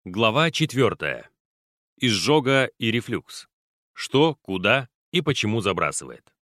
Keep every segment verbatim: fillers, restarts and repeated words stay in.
Глава четвертая. Изжога и рефлюкс. Что, куда и почему забрасывает.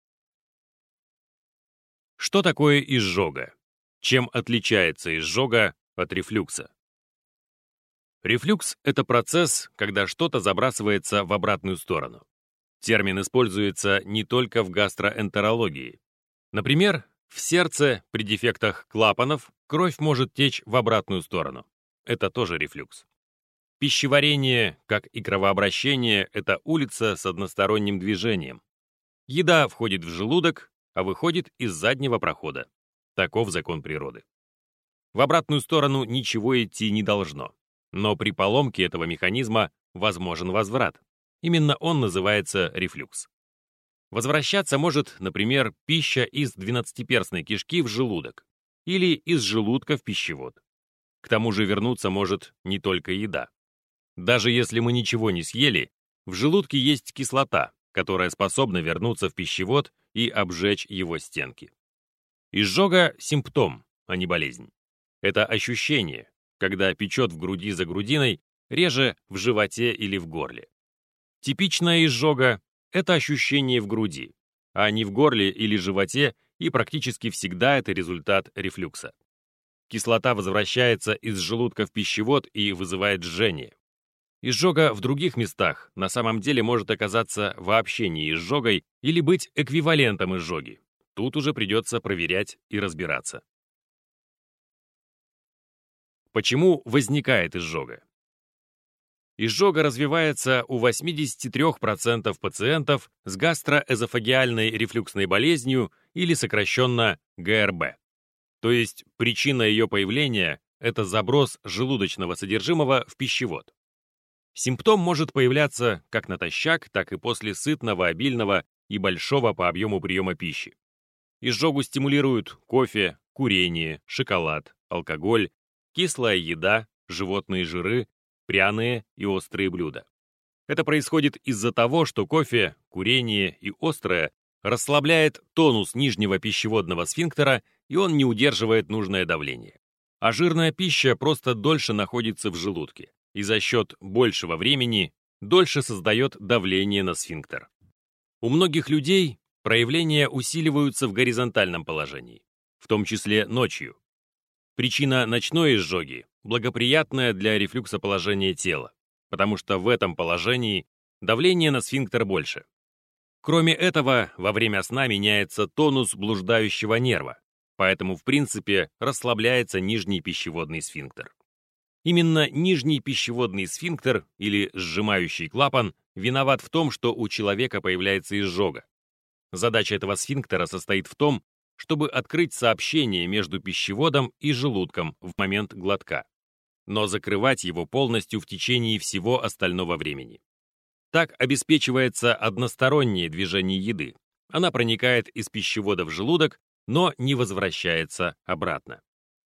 Что такое изжога? Чем отличается изжога от рефлюкса? Рефлюкс – это процесс, когда что-то забрасывается в обратную сторону. Термин используется не только в гастроэнтерологии. Например, в сердце при дефектах клапанов кровь может течь в обратную сторону. Это тоже рефлюкс. Пищеварение, как и кровообращение, это улица с односторонним движением. Еда входит в желудок, а выходит из заднего прохода. Таков закон природы. В обратную сторону ничего идти не должно. Но при поломке этого механизма возможен возврат. Именно он называется рефлюкс. Возвращаться может, например, пища из двенадцатиперстной кишки в желудок или из желудка в пищевод. К тому же вернуться может не только еда. Даже если мы ничего не съели, в желудке есть кислота, которая способна вернуться в пищевод и обжечь его стенки. Изжога – симптом, а не болезнь. Это ощущение, когда печет в груди за грудиной, реже в животе или в горле. Типичная изжога – это ощущение в груди, а не в горле или животе, и практически всегда это результат рефлюкса. Кислота возвращается из желудка в пищевод и вызывает жжение. Изжога в других местах на самом деле может оказаться вообще не изжогой или быть эквивалентом изжоги. Тут уже придется проверять и разбираться. Почему возникает изжога? Изжога развивается у восьмидесяти трёх процентов пациентов с гастроэзофагиальной рефлюксной болезнью или сокращенно гэ эр бэ. То есть причина ее появления – это заброс желудочного содержимого в пищевод. Симптом может появляться как натощак, так и после сытного, обильного и большого по объему приема пищи. Изжогу стимулируют кофе, курение, шоколад, алкоголь, кислая еда, животные жиры, пряные и острые блюда. Это происходит из-за того, что кофе, курение и острое расслабляет тонус нижнего пищеводного сфинктера, и он не удерживает нужное давление. А жирная пища просто дольше находится в желудке, и за счет большего времени дольше создает давление на сфинктер. У многих людей проявления усиливаются в горизонтальном положении, в том числе ночью. Причина ночной изжоги – благоприятное для рефлюкса положение тела, потому что в этом положении давление на сфинктер больше. Кроме этого, во время сна меняется тонус блуждающего нерва, поэтому в принципе расслабляется нижний пищеводный сфинктер. Именно нижний пищеводный сфинктер или сжимающий клапан виноват в том, что у человека появляется изжога. Задача этого сфинктера состоит в том, чтобы открыть сообщение между пищеводом и желудком в момент глотка, но закрывать его полностью в течение всего остального времени. Так обеспечивается одностороннее движение еды. Она проникает из пищевода в желудок, но не возвращается обратно.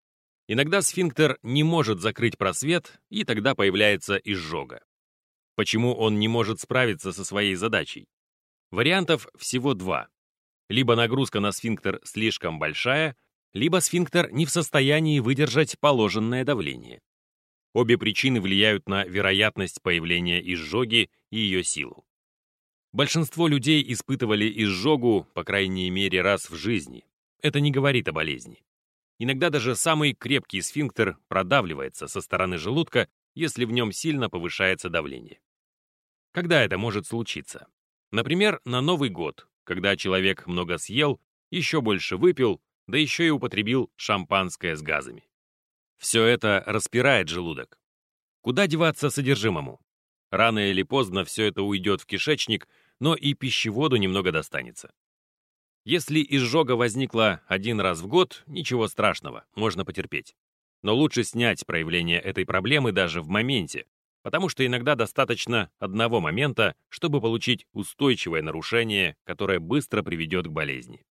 Иногда сфинктер не может закрыть просвет, и тогда появляется изжога. Почему он не может справиться со своей задачей? Вариантов всего два. Либо нагрузка на сфинктер слишком большая, либо сфинктер не в состоянии выдержать положенное давление. Обе причины влияют на вероятность появления изжоги и ее силу. Большинство людей испытывали изжогу, по крайней мере, раз в жизни. Это не говорит о болезни. Иногда даже самый крепкий сфинктер продавливается со стороны желудка, если в нем сильно повышается давление. Когда это может случиться? Например, на Новый год, когда человек много съел, еще больше выпил, да еще и употребил шампанское с газами. Все это распирает желудок. Куда деваться содержимому? Рано или поздно все это уйдет в кишечник, но и пищеводу немного достанется. Если изжога возникла один раз в год, ничего страшного, можно потерпеть. Но лучше снять проявление этой проблемы даже в моменте, потому что иногда достаточно одного момента, чтобы получить устойчивое нарушение, которое быстро приведет к болезни.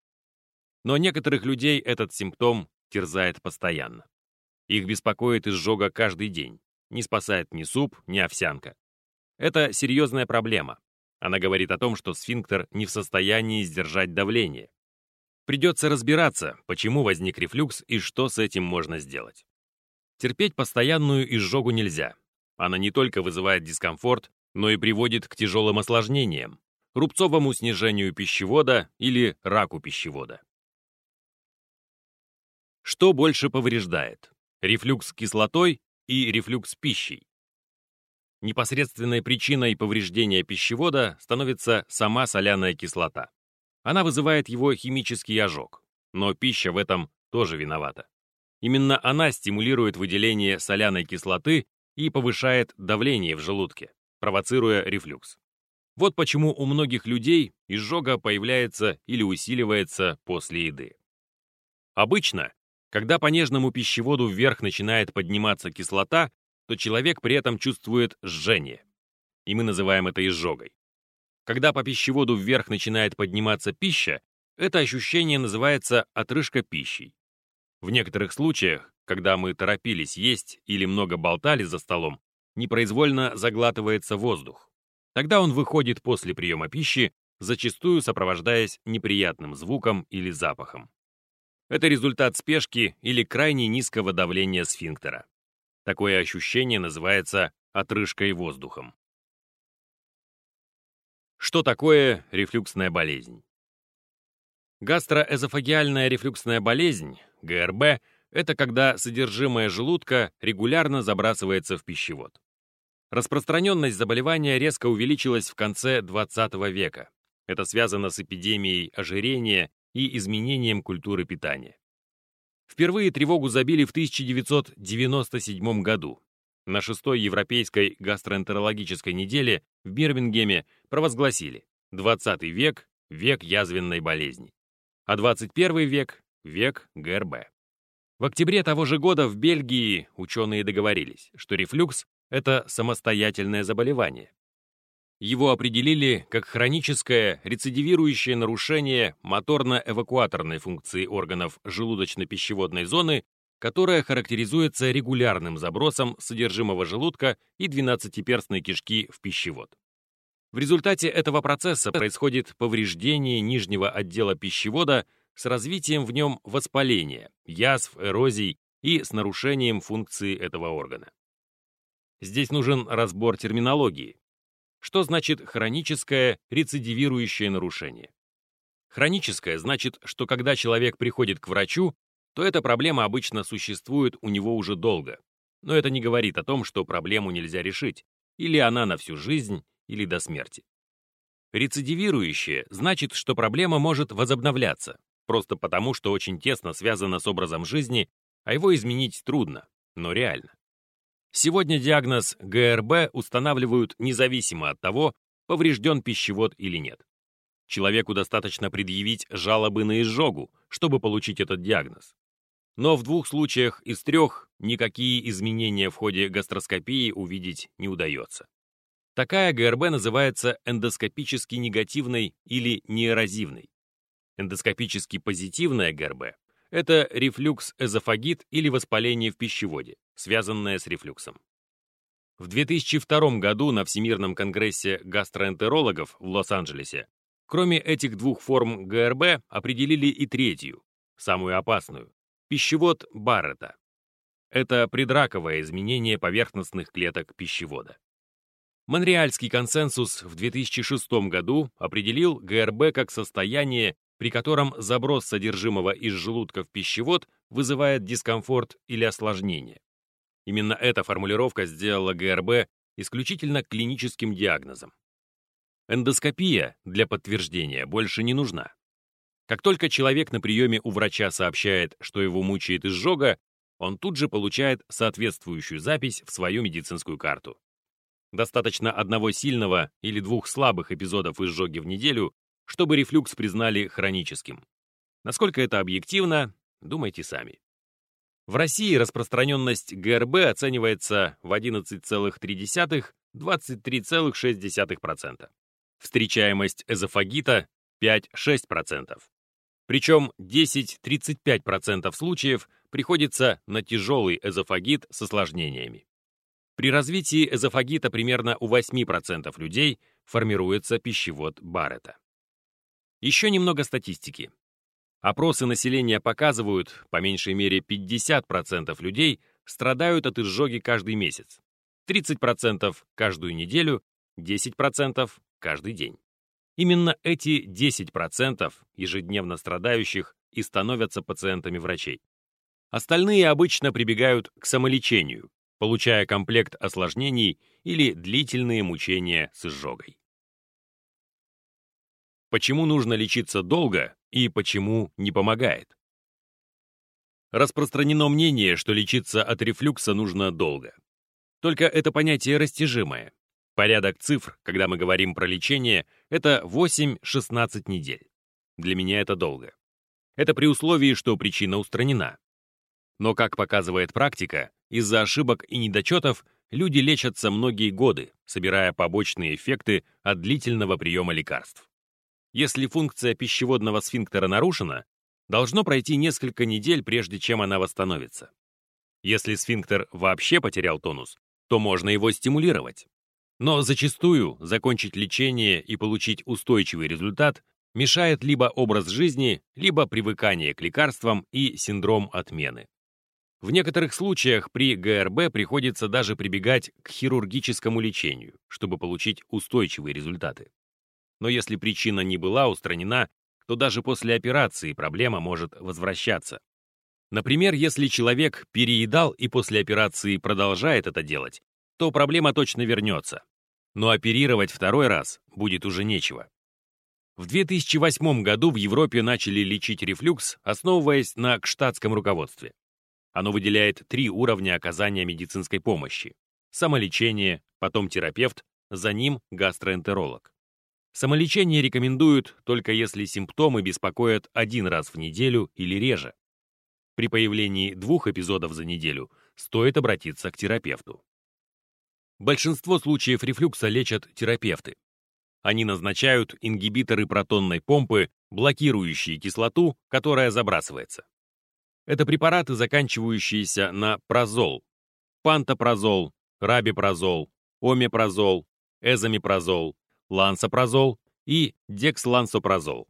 Но некоторых людей этот симптом терзает постоянно. Их беспокоит изжога каждый день. Не спасает ни суп, ни овсянка. Это серьезная проблема. Она говорит о том, что сфинктер не в состоянии сдержать давление. Придется разбираться, почему возник рефлюкс и что с этим можно сделать. Терпеть постоянную изжогу нельзя. Она не только вызывает дискомфорт, но и приводит к тяжелым осложнениям, рубцовому снижению пищевода или раку пищевода. Что больше повреждает? Рефлюкс с кислотой и рефлюкс с пищей? Непосредственной причиной повреждения пищевода становится сама соляная кислота. Она вызывает его химический ожог, но пища в этом тоже виновата. Именно она стимулирует выделение соляной кислоты и повышает давление в желудке, провоцируя рефлюкс. Вот почему у многих людей изжога появляется или усиливается после еды. Обычно, когда по нежному пищеводу вверх начинает подниматься кислота, то человек при этом чувствует жжение, и мы называем это изжогой. Когда по пищеводу вверх начинает подниматься пища, это ощущение называется отрыжка пищей. В некоторых случаях, когда мы торопились есть или много болтали за столом, непроизвольно заглатывается воздух. Тогда он выходит после приема пищи, зачастую сопровождаясь неприятным звуком или запахом. Это результат спешки или крайне низкого давления сфинктера. Такое ощущение называется отрыжкой воздухом. Что такое рефлюксная болезнь? Гастроэзофагиальная рефлюксная болезнь, ГРБ, это когда содержимое желудка регулярно забрасывается в пищевод. Распространенность заболевания резко увеличилась в конце двадцатого века. Это связано с эпидемией ожирения и изменением культуры питания. Впервые тревогу забили в тысяча девятьсот девяносто седьмом году. На шестой Европейской гастроэнтерологической неделе в Бирмингеме провозгласили двадцатый век – век язвенной болезни, а двадцать первый век – век ГРБ. В октябре того же года в Бельгии ученые договорились, что рефлюкс – это самостоятельное заболевание. Его определили как хроническое рецидивирующее нарушение моторно-эвакуаторной функции органов желудочно-пищеводной зоны, которое характеризуется регулярным забросом содержимого желудка и двенадцатиперстной кишки в пищевод. В результате этого процесса происходит повреждение нижнего отдела пищевода с развитием в нем воспаления, язв, эрозий и с нарушением функции этого органа. Здесь нужен разбор терминологии. Что значит хроническое рецидивирующее нарушение? Хроническое значит, что когда человек приходит к врачу, то эта проблема обычно существует у него уже долго. Но это не говорит о том, что проблему нельзя решить, или она на всю жизнь, или до смерти. Рецидивирующее значит, что проблема может возобновляться, просто потому, что очень тесно связана с образом жизни, а его изменить трудно, но реально. Сегодня диагноз ГРБ устанавливают независимо от того, поврежден пищевод или нет. Человеку достаточно предъявить жалобы на изжогу, чтобы получить этот диагноз. Но в двух случаях из трех никакие изменения в ходе гастроскопии увидеть не удается. Такая ГРБ называется эндоскопически негативной или неэрозивной. Эндоскопически позитивная ГРБ – это рефлюкс-эзофагит или воспаление в пищеводе, связанное с рефлюксом. В две тысячи втором году на Всемирном конгрессе гастроэнтерологов в Лос-Анджелесе кроме этих двух форм ГРБ определили и третью, самую опасную – пищевод Барретта. Это предраковое изменение поверхностных клеток пищевода. Монреальский консенсус в две тысячи шестом году определил ГРБ как состояние, при котором заброс содержимого из желудка в пищевод вызывает дискомфорт или осложнение. Именно эта формулировка сделала ГРБ исключительно клиническим диагнозом. Эндоскопия для подтверждения больше не нужна. Как только человек на приеме у врача сообщает, что его мучает изжога, он тут же получает соответствующую запись в свою медицинскую карту. Достаточно одного сильного или двух слабых эпизодов изжоги в неделю, чтобы рефлюкс признали хроническим. Насколько это объективно, думайте сами. В России распространенность ГРБ оценивается в одиннадцать целых три десятых — двадцать три целых шесть десятых процента. Встречаемость эзофагита — пять-шесть процентов. Причем десять — тридцать пять процентов случаев приходится на тяжелый эзофагит с осложнениями. При развитии эзофагита примерно у восьми процентов людей формируется пищевод Барретта. Еще немного статистики. Опросы населения показывают, по меньшей мере пятьдесят процентов людей страдают от изжоги каждый месяц. тридцать процентов каждую неделю, десять процентов каждый день. Именно эти десять процентов ежедневно страдающих и становятся пациентами врачей. Остальные обычно прибегают к самолечению, получая комплект осложнений или длительные мучения с изжогой. Почему нужно лечиться долго и почему не помогает? Распространено мнение, что лечиться от рефлюкса нужно долго. Только это понятие растяжимое. Порядок цифр, когда мы говорим про лечение, это восемь-шестнадцать недель. Для меня это долго. Это при условии, что причина устранена. Но, как показывает практика, из-за ошибок и недочетов люди лечатся многие годы, собирая побочные эффекты от длительного приема лекарств. Если функция пищеводного сфинктера нарушена, должно пройти несколько недель, прежде чем она восстановится. Если сфинктер вообще потерял тонус, то можно его стимулировать. Но зачастую закончить лечение и получить устойчивый результат мешает либо образ жизни, либо привыкание к лекарствам и синдром отмены. В некоторых случаях при ГРБ приходится даже прибегать к хирургическому лечению, чтобы получить устойчивые результаты. Но если причина не была устранена, то даже после операции проблема может возвращаться. Например, если человек переедал и после операции продолжает это делать, то проблема точно вернется. Но оперировать второй раз будет уже нечего. В две тысячи восьмом году в Европе начали лечить рефлюкс, основываясь на кштатском руководстве. Оно выделяет три уровня оказания медицинской помощи. Самолечение, потом терапевт, за ним гастроэнтеролог. Самолечение рекомендуют только если симптомы беспокоят один раз в неделю или реже. При появлении двух эпизодов за неделю стоит обратиться к терапевту. Большинство случаев рефлюкса лечат терапевты. Они назначают ингибиторы протонной помпы, блокирующие кислоту, которая забрасывается. Это препараты, заканчивающиеся на прозол, пантопрозол, рабипрозол, омепразол, эзомепразол, лансопрозол и декслансопрозол.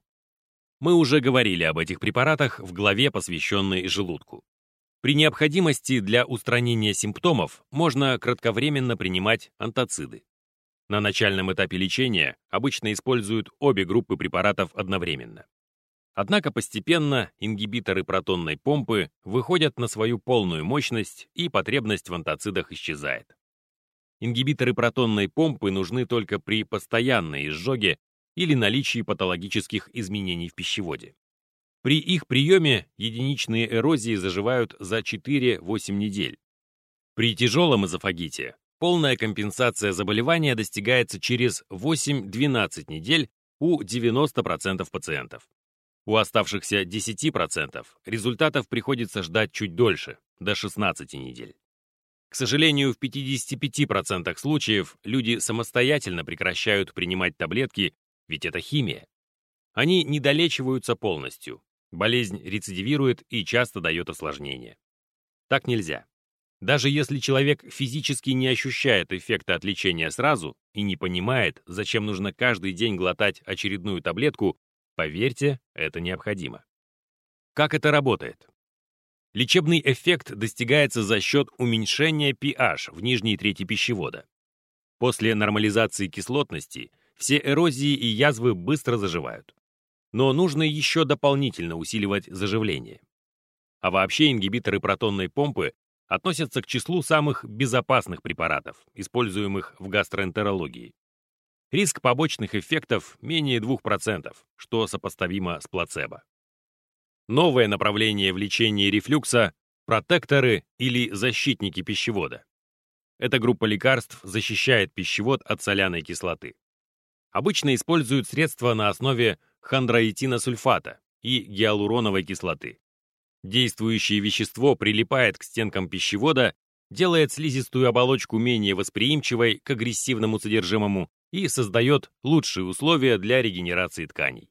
Мы уже говорили об этих препаратах в главе, посвященной желудку. При необходимости для устранения симптомов можно кратковременно принимать антациды. На начальном этапе лечения обычно используют обе группы препаратов одновременно. Однако постепенно ингибиторы протонной помпы выходят на свою полную мощность, и потребность в антацидах исчезает. Ингибиторы протонной помпы нужны только при постоянной изжоге или наличии патологических изменений в пищеводе. При их приеме единичные эрозии заживают за четыре-восемь недель. При тяжелом эзофагите полная компенсация заболевания достигается через восемь-двенадцать недель у девяноста процентов пациентов. У оставшихся десяти процентов результатов приходится ждать чуть дольше, до шестнадцати недель. К сожалению, в пятидесяти пяти процентах случаев люди самостоятельно прекращают принимать таблетки, ведь это химия. Они не долечиваются полностью. Болезнь рецидивирует и часто дает осложнения. Так нельзя. Даже если человек физически не ощущает эффекта от лечения сразу и не понимает, зачем нужно каждый день глотать очередную таблетку, поверьте, это необходимо. Как это работает? Лечебный эффект достигается за счет уменьшения pH в нижней трети пищевода. После нормализации кислотности все эрозии и язвы быстро заживают. Но нужно еще дополнительно усиливать заживление. А вообще ингибиторы протонной помпы относятся к числу самых безопасных препаратов, используемых в гастроэнтерологии. Риск побочных эффектов менее двух процентов, что сопоставимо с плацебо. Новое направление в лечении рефлюкса – протекторы или защитники пищевода. Эта группа лекарств защищает пищевод от соляной кислоты. Обычно используют средства на основе хондроитиносульфата и гиалуроновой кислоты. Действующее вещество прилипает к стенкам пищевода, делает слизистую оболочку менее восприимчивой к агрессивному содержимому и создает лучшие условия для регенерации тканей.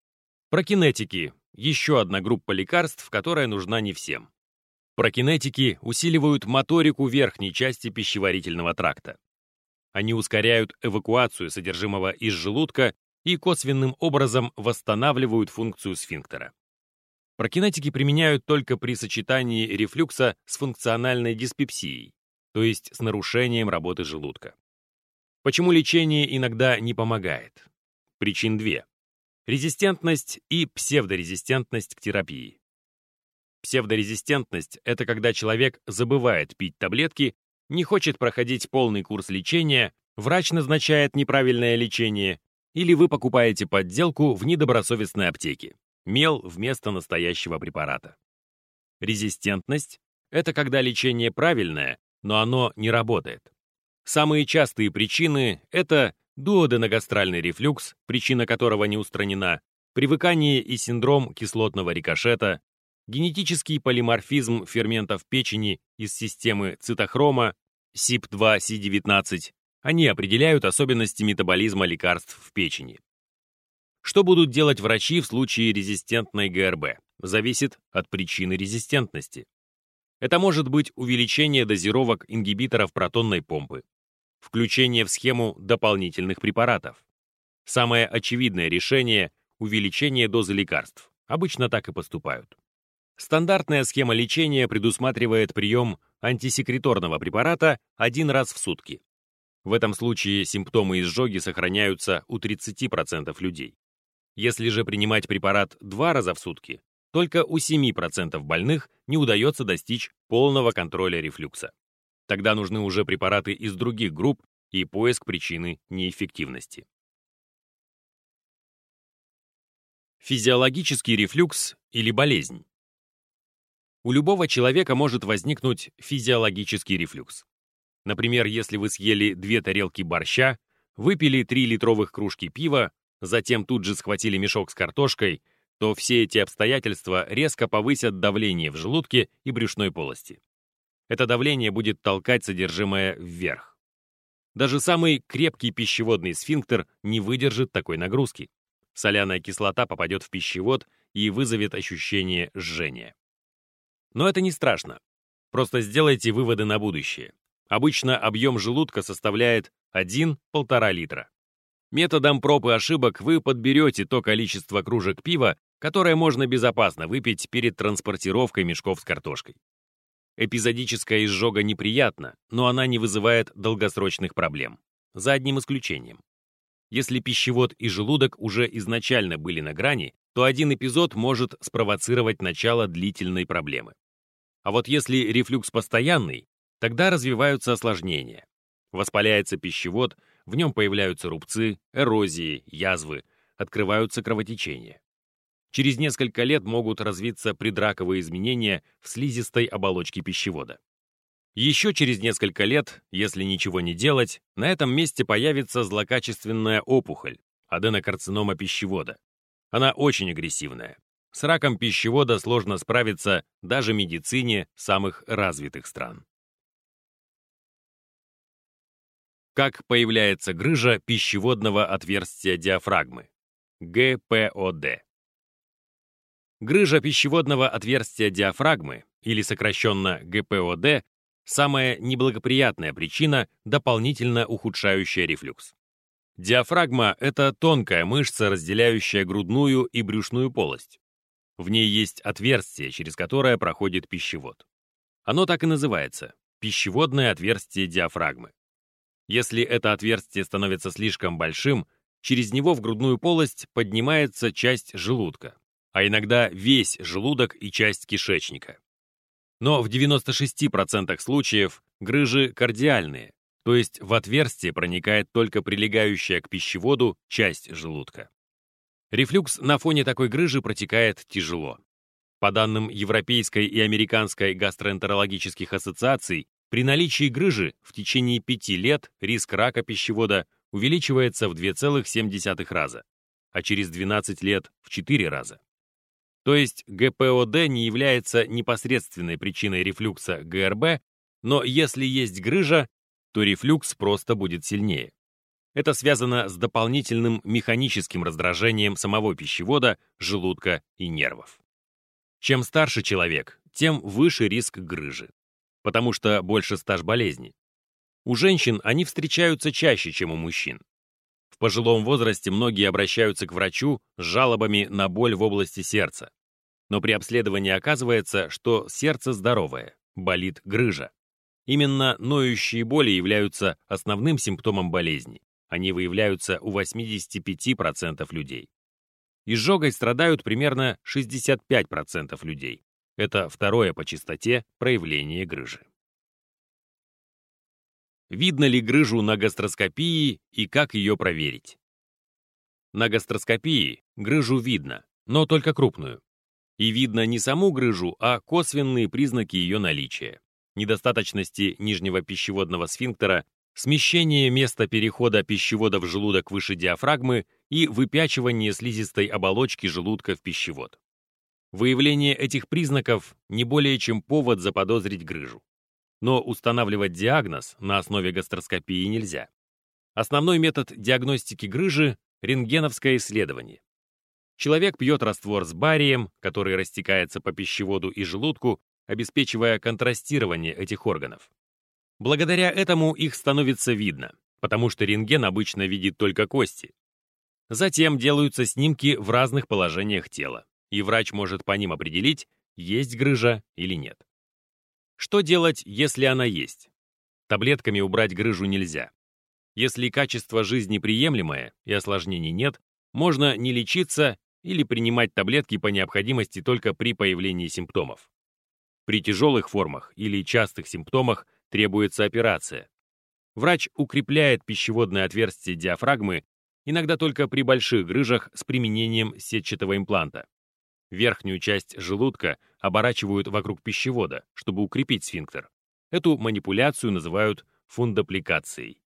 Прокинетики – еще одна группа лекарств, которая нужна не всем. Прокинетики усиливают моторику верхней части пищеварительного тракта. Они ускоряют эвакуацию содержимого из желудка и косвенным образом восстанавливают функцию сфинктера. Прокинетики применяют только при сочетании рефлюкса с функциональной диспепсией, то есть с нарушением работы желудка. Почему лечение иногда не помогает? Причин две. Резистентность и псевдорезистентность к терапии. Псевдорезистентность — это когда человек забывает пить таблетки, не хочет проходить полный курс лечения, врач назначает неправильное лечение, или вы покупаете подделку в недобросовестной аптеке, мел вместо настоящего препарата. Резистентность — это когда лечение правильное, но оно не работает. Самые частые причины — это дуоденогастральный рефлюкс, причина которого не устранена, привыкание и синдром кислотного рикошета, генетический полиморфизм ферментов печени из системы цитохрома си ай пи два си девятнадцать. Они определяют особенности метаболизма лекарств в печени. Что будут делать врачи в случае резистентной ГРБ? Зависит от причины резистентности. Это может быть увеличение дозировок ингибиторов протонной помпы, включение в схему дополнительных препаратов. Самое очевидное решение — увеличение дозы лекарств. Обычно так и поступают. Стандартная схема лечения предусматривает прием антисекреторного препарата один раз в сутки. В этом случае симптомы изжоги сохраняются у тридцати процентов людей. Если же принимать препарат два раза в сутки, только у семи процентов больных не удается достичь полного контроля рефлюкса. Тогда нужны уже препараты из других групп и поиск причины неэффективности. Физиологический рефлюкс или болезнь. У любого человека может возникнуть физиологический рефлюкс. Например, если вы съели две тарелки борща, выпили три литровых кружки пива, затем тут же схватили мешок с картошкой, то все эти обстоятельства резко повысят давление в желудке и брюшной полости. Это давление будет толкать содержимое вверх. Даже самый крепкий пищеводный сфинктер не выдержит такой нагрузки. Соляная кислота попадет в пищевод и вызовет ощущение жжения. Но это не страшно. Просто сделайте выводы на будущее. Обычно объем желудка составляет один-полтора литра. Методом проб и ошибок вы подберете то количество кружек пива, которое можно безопасно выпить перед транспортировкой мешков с картошкой. Эпизодическая изжога неприятна, но она не вызывает долгосрочных проблем. За одним исключением. Если пищевод и желудок уже изначально были на грани, то один эпизод может спровоцировать начало длительной проблемы. А вот если рефлюкс постоянный, тогда развиваются осложнения. Воспаляется пищевод, в нем появляются рубцы, эрозии, язвы, открываются кровотечения. Через несколько лет могут развиться предраковые изменения в слизистой оболочке пищевода. Еще через несколько лет, если ничего не делать, на этом месте появится злокачественная опухоль, аденокарцинома пищевода. Она очень агрессивная. С раком пищевода сложно справиться даже медицине самых развитых стран. Как появляется грыжа пищеводного отверстия диафрагмы? гэ пэ о дэ. Грыжа пищеводного отверстия диафрагмы, или сокращенно гэ пэ о дэ, самая неблагоприятная причина, дополнительно ухудшающая рефлюкс. Диафрагма — это тонкая мышца, разделяющая грудную и брюшную полость. В ней есть отверстие, через которое проходит пищевод. Оно так и называется — пищеводное отверстие диафрагмы. Если это отверстие становится слишком большим, через него в грудную полость поднимается часть желудка, а иногда весь желудок и часть кишечника. Но в девяноста шести процентах случаев грыжи кардиальные, то есть в отверстие проникает только прилегающая к пищеводу часть желудка. Рефлюкс на фоне такой грыжи протекает тяжело. По данным Европейской и Американской гастроэнтерологических ассоциаций, при наличии грыжи в течение пяти лет риск рака пищевода увеличивается в два целых семь десятых раза, а через двенадцать лет в четыре раза. То есть гэ пэ о дэ не является непосредственной причиной рефлюкса гэ эр бэ, но если есть грыжа, то рефлюкс просто будет сильнее. Это связано с дополнительным механическим раздражением самого пищевода, желудка и нервов. Чем старше человек, тем выше риск грыжи, потому что больше стаж болезни. У женщин они встречаются чаще, чем у мужчин. В пожилом возрасте многие обращаются к врачу с жалобами на боль в области сердца. Но при обследовании оказывается, что сердце здоровое, болит грыжа. Именно ноющие боли являются основным симптомом болезни. Они выявляются у восьмидесяти пяти процентов людей. Изжогой страдают примерно шестьдесят пять процентов людей. Это второе по частоте проявление грыжи. Видно ли грыжу на гастроскопии и как ее проверить? На гастроскопии грыжу видно, но только крупную. И видно не саму грыжу, а косвенные признаки ее наличия. Недостаточности нижнего пищеводного сфинктера, смещение места перехода пищевода в желудок выше диафрагмы и выпячивание слизистой оболочки желудка в пищевод. Выявление этих признаков не более чем повод заподозрить грыжу. Но устанавливать диагноз на основе гастроскопии нельзя. Основной метод диагностики грыжи – рентгеновское исследование. Человек пьет раствор с барием, который растекается по пищеводу и желудку, обеспечивая контрастирование этих органов. Благодаря этому их становится видно, потому что рентген обычно видит только кости. Затем делаются снимки в разных положениях тела, и врач может по ним определить, есть грыжа или нет. Что делать, если она есть? Таблетками убрать грыжу нельзя. Если качество жизни приемлемое и осложнений нет, можно не лечиться или принимать таблетки по необходимости только при появлении симптомов. При тяжелых формах или частых симптомах требуется операция. Врач укрепляет пищеводное отверстие диафрагмы, иногда только при больших грыжах с применением сетчатого импланта. Верхнюю часть желудка оборачивают вокруг пищевода, чтобы укрепить сфинктер. Эту манипуляцию называют фундапликацией.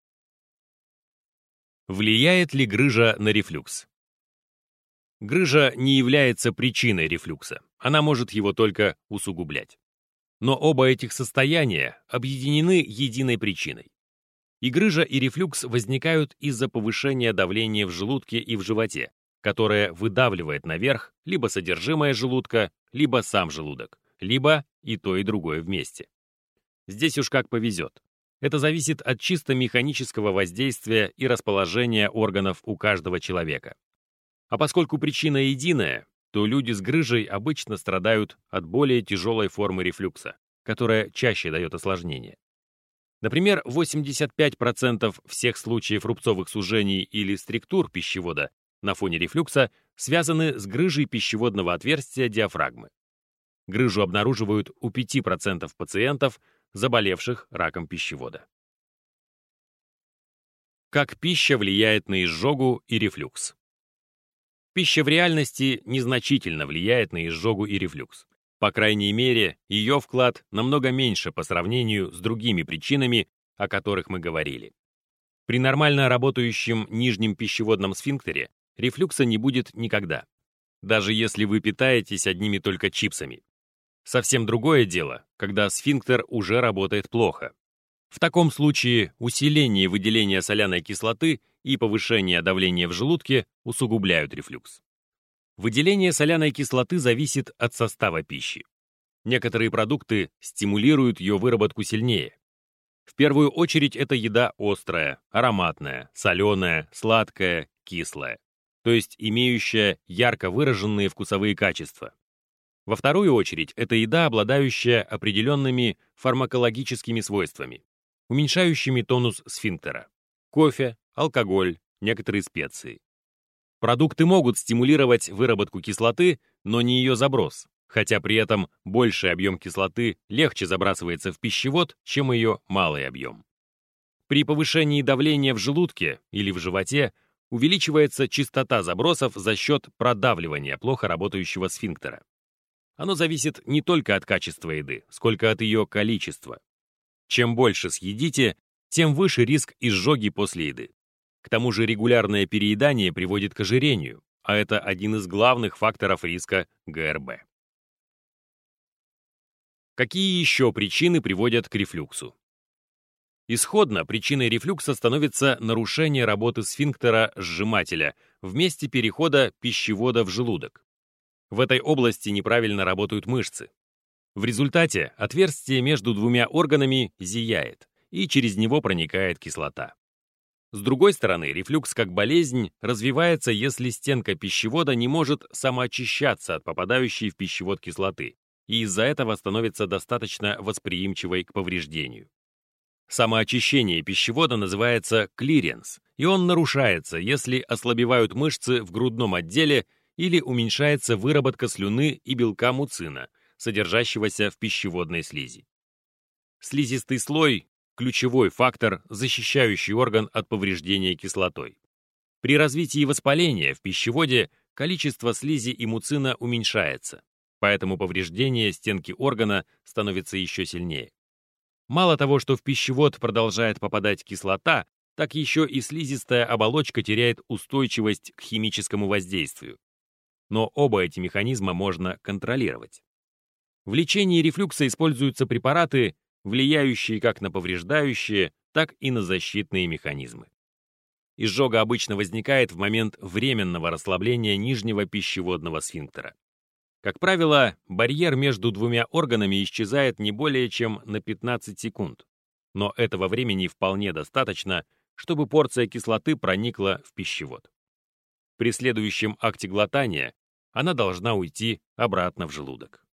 Влияет ли грыжа на рефлюкс? Грыжа не является причиной рефлюкса, она может его только усугублять. Но оба этих состояния объединены единой причиной. И грыжа, и рефлюкс возникают из-за повышения давления в желудке и в животе, которое выдавливает наверх либо содержимое желудка, либо сам желудок, либо и то, и другое вместе. Здесь уж как повезет. Это зависит от чисто механического воздействия и расположения органов у каждого человека. А поскольку причина единая, то люди с грыжей обычно страдают от более тяжелой формы рефлюкса, которая чаще дает осложнения. Например, восемьдесят пять процентов всех случаев рубцовых сужений или структур пищевода на фоне рефлюкса связаны с грыжей пищеводного отверстия диафрагмы. Грыжу обнаруживают у пяти процентов пациентов, заболевших раком пищевода. Как пища влияет на изжогу и рефлюкс? Пища в реальности незначительно влияет на изжогу и рефлюкс. По крайней мере, ее вклад намного меньше по сравнению с другими причинами, о которых мы говорили. При нормально работающем нижнем пищеводном сфинктере рефлюкса не будет никогда, даже если вы питаетесь одними только чипсами. Совсем другое дело, когда сфинктер уже работает плохо. В таком случае усиление выделения соляной кислоты и повышение давления в желудке усугубляют рефлюкс. Выделение соляной кислоты зависит от состава пищи. Некоторые продукты стимулируют ее выработку сильнее. В первую очередь это еда острая, ароматная, соленая, сладкая, кислая, то есть имеющая ярко выраженные вкусовые качества. Во вторую очередь это еда, обладающая определенными фармакологическими свойствами, уменьшающими тонус сфинктера. Кофе, алкоголь, некоторые специи. Продукты могут стимулировать выработку кислоты, но не ее заброс, хотя при этом больший объем кислоты легче забрасывается в пищевод, чем ее малый объем. При повышении давления в желудке или в животе увеличивается частота забросов за счет продавливания плохо работающего сфинктера. Оно зависит не только от качества еды, сколько от ее количества. Чем больше съедите, тем выше риск изжоги после еды. К тому же регулярное переедание приводит к ожирению, а это один из главных факторов риска гэ эр бэ. Какие еще причины приводят к рефлюксу? Исходно причиной рефлюкса становится нарушение работы сфинктера-сжимателя в месте перехода пищевода в желудок. В этой области неправильно работают мышцы. В результате отверстие между двумя органами зияет, и через него проникает кислота. С другой стороны, рефлюкс как болезнь развивается, если стенка пищевода не может самоочищаться от попадающей в пищевод кислоты, и из-за этого становится достаточно восприимчивой к повреждению. Самоочищение пищевода называется клиренс, и он нарушается, если ослабевают мышцы в грудном отделе или уменьшается выработка слюны и белка муцина, содержащегося в пищеводной слизи. Слизистый слой – ключевой фактор, защищающий орган от повреждения кислотой. При развитии воспаления в пищеводе количество слизи и муцина уменьшается, поэтому повреждение стенки органа становится еще сильнее. Мало того, что в пищевод продолжает попадать кислота, так еще и слизистая оболочка теряет устойчивость к химическому воздействию. Но оба эти механизма можно контролировать. В лечении рефлюкса используются препараты, влияющие как на повреждающие, так и на защитные механизмы. Изжога обычно возникает в момент временного расслабления нижнего пищеводного сфинктера. Как правило, барьер между двумя органами исчезает не более чем на пятнадцать секунд, но этого времени вполне достаточно, чтобы порция кислоты проникла в пищевод. При следующем акте глотания она должна уйти обратно в желудок.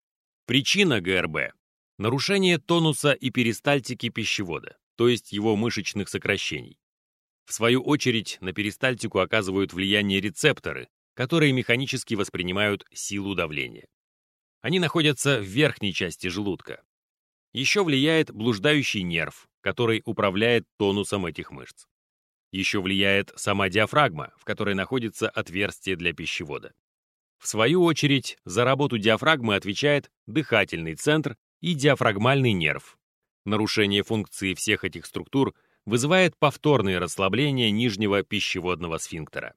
Причина ГРБ – нарушение тонуса и перистальтики пищевода, то есть его мышечных сокращений. В свою очередь на перистальтику оказывают влияние рецепторы, которые механически воспринимают силу давления. Они находятся в верхней части желудка. Еще влияет блуждающий нерв, который управляет тонусом этих мышц. Еще влияет сама диафрагма, в которой находится отверстие для пищевода. В свою очередь, за работу диафрагмы отвечает дыхательный центр и диафрагмальный нерв. Нарушение функции всех этих структур вызывает повторное расслабление нижнего пищеводного сфинктера.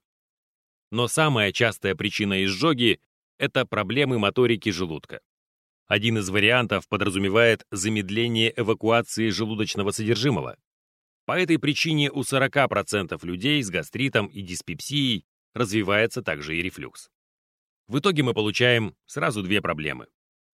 Но самая частая причина изжоги – это проблемы моторики желудка. Один из вариантов подразумевает замедление эвакуации желудочного содержимого. По этой причине у сорока процентов людей с гастритом и диспепсией развивается также и рефлюкс. В итоге мы получаем сразу две проблемы.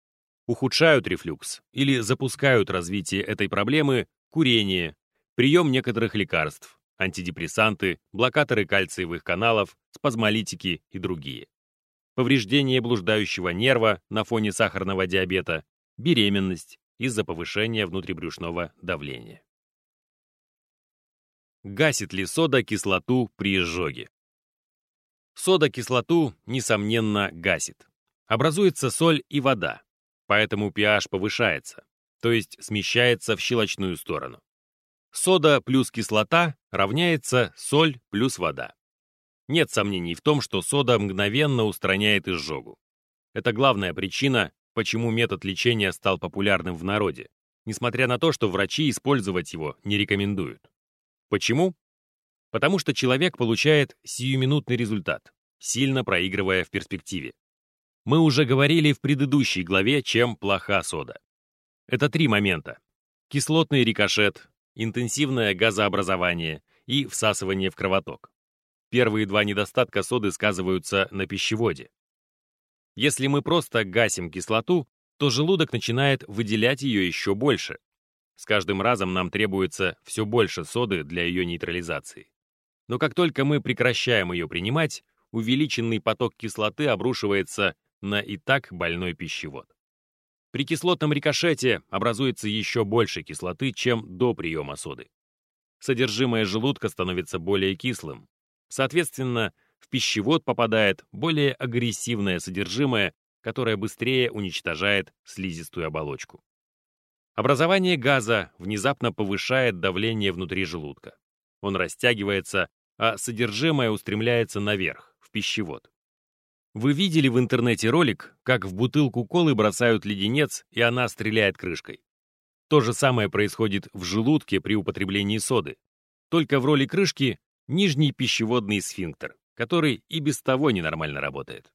Ухудшают рефлюкс или запускают развитие этой проблемы курение, прием некоторых лекарств, антидепрессанты, блокаторы кальциевых каналов, спазмолитики и другие. Повреждение блуждающего нерва на фоне сахарного диабета, беременность из-за повышения внутрибрюшного давления. Гасит ли сода кислоту при изжоге? Сода кислоту, несомненно, гасит. Образуется соль и вода, поэтому pH повышается, то есть смещается в щелочную сторону. Сода плюс кислота равняется соль плюс вода. Нет сомнений в том, что сода мгновенно устраняет изжогу. Это главная причина, почему метод лечения стал популярным в народе, несмотря на то, что врачи использовать его не рекомендуют. Почему? Потому что человек получает сиюминутный результат, сильно проигрывая в перспективе. Мы уже говорили в предыдущей главе, чем плоха сода. Это три момента: кислотный рикошет, интенсивное газообразование и всасывание в кровоток. Первые два недостатка соды сказываются на пищеводе. Если мы просто гасим кислоту, то желудок начинает выделять ее еще больше. С каждым разом нам требуется все больше соды для ее нейтрализации. Но как только мы прекращаем ее принимать, увеличенный поток кислоты обрушивается на и так больной пищевод. При кислотном рикошете образуется еще больше кислоты, чем до приема соды. Содержимое желудка становится более кислым. Соответственно, в пищевод попадает более агрессивное содержимое, которое быстрее уничтожает слизистую оболочку. Образование газа внезапно повышает давление внутри желудка. Он растягивается, а содержимое устремляется наверх, в пищевод. Вы видели в интернете ролик, как в бутылку колы бросают леденец, и она стреляет крышкой? То же самое происходит в желудке при употреблении соды. Только в роли крышки нижний пищеводный сфинктер, который и без того ненормально работает.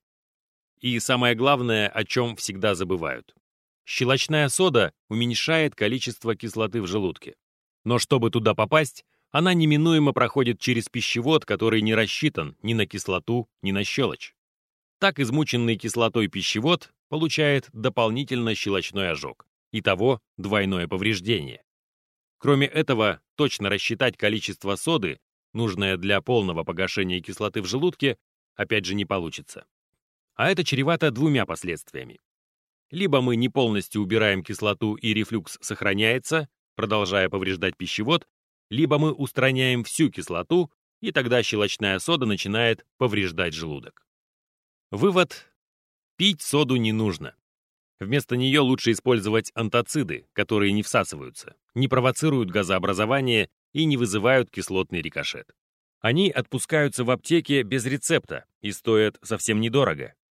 И самое главное, о чем всегда забывают. Щелочная сода уменьшает количество кислоты в желудке. Но чтобы туда попасть, она неминуемо проходит через пищевод, который не рассчитан ни на кислоту, ни на щелочь. Так измученный кислотой пищевод получает дополнительно щелочной ожог. Итого двойное повреждение. Кроме этого, точно рассчитать количество соды, нужное для полного погашения кислоты в желудке, опять же не получится. А это чревато двумя последствиями. Либо мы не полностью убираем кислоту и рефлюкс сохраняется, продолжая повреждать пищевод, либо мы устраняем всю кислоту, и тогда щелочная сода начинает повреждать желудок. Вывод: пить соду не нужно. Вместо нее лучше использовать антациды, которые не всасываются, не провоцируют газообразование и не вызывают кислотный рикошет. Они отпускаются в аптеке без рецепта и стоят совсем недорого,